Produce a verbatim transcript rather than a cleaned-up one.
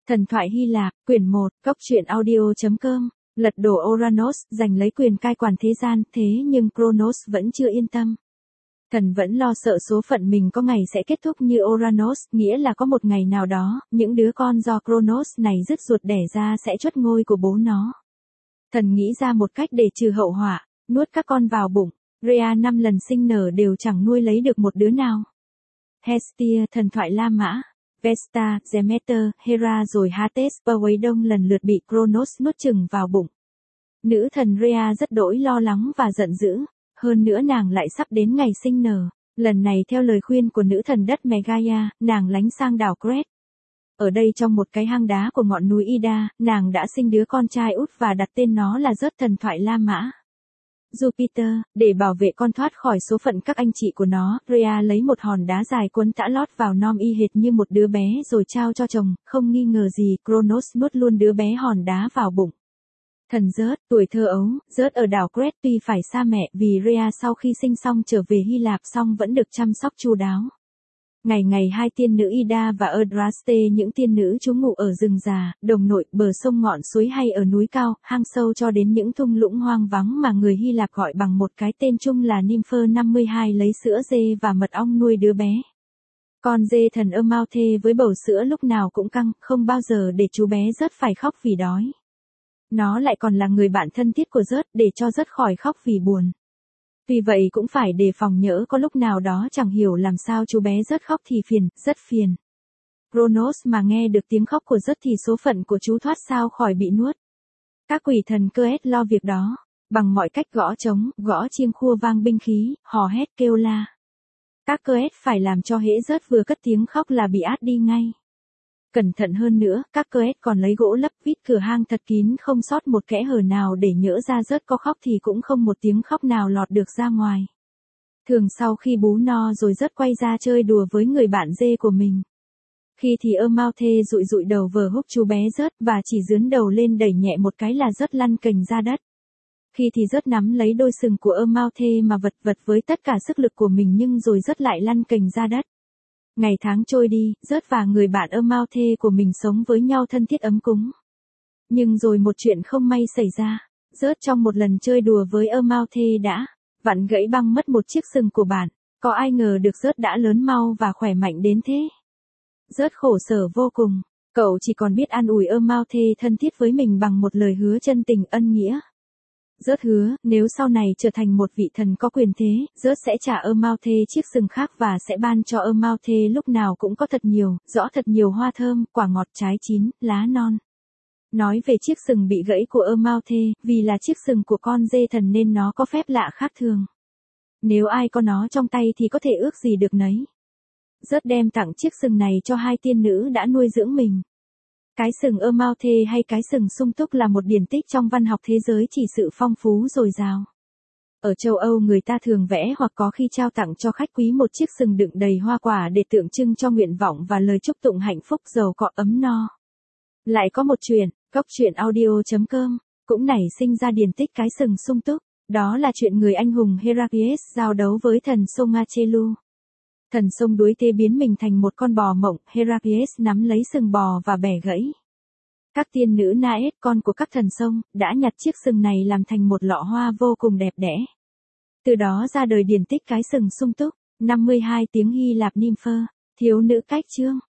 Thần thoại Hy Lạp, quyển một, cốc truyện audio.com, lật đổ Ouranos, giành lấy quyền cai quản thế gian, thế nhưng Kronos vẫn chưa yên tâm. Thần vẫn lo sợ số phận mình có ngày sẽ kết thúc như Ouranos, nghĩa là có một ngày nào đó, những đứa con do Kronos này dứt ruột đẻ ra sẽ chuất ngôi của bố nó. Thần nghĩ ra một cách để trừ hậu họa, nuốt các con vào bụng. Rhea năm lần sinh nở đều chẳng nuôi lấy được một đứa nào. Hestia, thần thoại La Mã, Vesta, Demeter, Hera rồi Hades, Poseidon lần lượt bị Kronos nuốt chửng vào bụng. Nữ thần Rhea rất đỗi lo lắng và giận dữ, hơn nữa nàng lại sắp đến ngày sinh nở. Lần này theo lời khuyên của nữ thần đất Megaia, nàng lánh sang đảo Crete. Ở đây trong một cái hang đá của ngọn núi Ida, nàng đã sinh đứa con trai út và đặt tên nó là Zeus, thần thoại La Mã. Jupiter, để bảo vệ con thoát khỏi số phận các anh chị của nó, Rhea lấy một hòn đá dài quấn tã lót vào nom y hệt như một đứa bé rồi trao cho chồng, không nghi ngờ gì, Kronos nuốt luôn đứa bé hòn đá vào bụng. Thần Zeus, tuổi thơ ấu, Zeus ở đảo Crete tuy phải xa mẹ vì Rhea sau khi sinh xong trở về Hy Lạp xong vẫn được chăm sóc chu đáo. Ngày ngày hai tiên nữ Ida và Eudraste, những tiên nữ trú ngụ ở rừng già, đồng nội, bờ sông ngọn suối hay ở núi cao, hang sâu cho đến những thung lũng hoang vắng mà người Hy Lạp gọi bằng một cái tên chung là Nympher năm mươi hai lấy sữa dê và mật ong nuôi đứa bé. Con dê thần Amalthea với bầu sữa lúc nào cũng căng, không bao giờ để chú bé Zeus phải khóc vì đói. Nó lại còn là người bạn thân thiết của Zeus để cho Zeus khỏi khóc vì buồn. Vì vậy cũng phải đề phòng nhỡ có lúc nào đó chẳng hiểu làm sao chú bé Zeus khóc thì phiền, rất phiền. Kronos mà nghe được tiếng khóc của Zeus thì số phận của chú thoát sao khỏi bị nuốt. Các quỷ thần Keres lo việc đó, bằng mọi cách gõ trống, gõ chiêng khua vang binh khí, hò hét kêu la. Các Keres phải làm cho hễ Zeus vừa cất tiếng khóc là bị át đi ngay. Cẩn thận hơn nữa, các Keres còn lấy gỗ lấp vít cửa hang thật kín không sót một kẽ hở nào để nhỡ ra Zeus có khóc thì cũng không một tiếng khóc nào lọt được ra ngoài. Thường sau khi bú no rồi Zeus quay ra chơi đùa với người bạn dê của mình. Khi thì Amalthea dụi dụi đầu vờ húc chú bé Zeus và chỉ dướn đầu lên đẩy nhẹ một cái là Zeus lăn cành ra đất. Khi thì Zeus nắm lấy đôi sừng của Amalthea mà vật vật với tất cả sức lực của mình nhưng rồi Zeus lại lăn cành ra đất. Ngày tháng trôi đi, Zeus và người bạn Amalthea của mình sống với nhau thân thiết ấm cúng. Nhưng rồi một chuyện không may xảy ra. Zeus trong một lần chơi đùa với Amalthea đã vặn gãy băng mất một chiếc sừng của bạn. Có ai ngờ được Zeus đã lớn mau và khỏe mạnh đến thế. Zeus khổ sở vô cùng. Cậu chỉ còn biết an ủi Amalthea thân thiết với mình bằng một lời hứa chân tình ân nghĩa. Zeus hứa, nếu sau này trở thành một vị thần có quyền thế, Zeus sẽ trả Amalthea chiếc sừng khác và sẽ ban cho Amalthea lúc nào cũng có thật nhiều, rõ thật nhiều hoa thơm, quả ngọt trái chín, lá non. Nói về chiếc sừng bị gãy của Amalthea, vì là chiếc sừng của con dê thần nên nó có phép lạ khác thường. Nếu ai có nó trong tay thì có thể ước gì được nấy. Zeus đem tặng chiếc sừng này cho hai tiên nữ đã nuôi dưỡng mình. Cái sừng Amalthea hay cái sừng sung túc là một điển tích trong văn học thế giới chỉ sự phong phú dồi dào. Ở châu Âu người ta thường vẽ hoặc có khi trao tặng cho khách quý một chiếc sừng đựng đầy hoa quả để tượng trưng cho nguyện vọng và lời chúc tụng hạnh phúc giàu có ấm no. Lại có một chuyện, cốc truyện audio.com, cũng nảy sinh ra điển tích cái sừng sung túc, đó là chuyện người anh hùng Heracles giao đấu với thần sông Achelu. Thần sông đuối tê biến mình thành một con bò mộng, Heracles nắm lấy sừng bò và bẻ gãy. Các tiên nữ Naes, con của các thần sông, đã nhặt chiếc sừng này làm thành một lọ hoa vô cùng đẹp đẽ. Từ đó ra đời điển tích cái sừng sung túc, năm mươi hai tiếng Hy Lạp Nympher, thiếu nữ cách chương.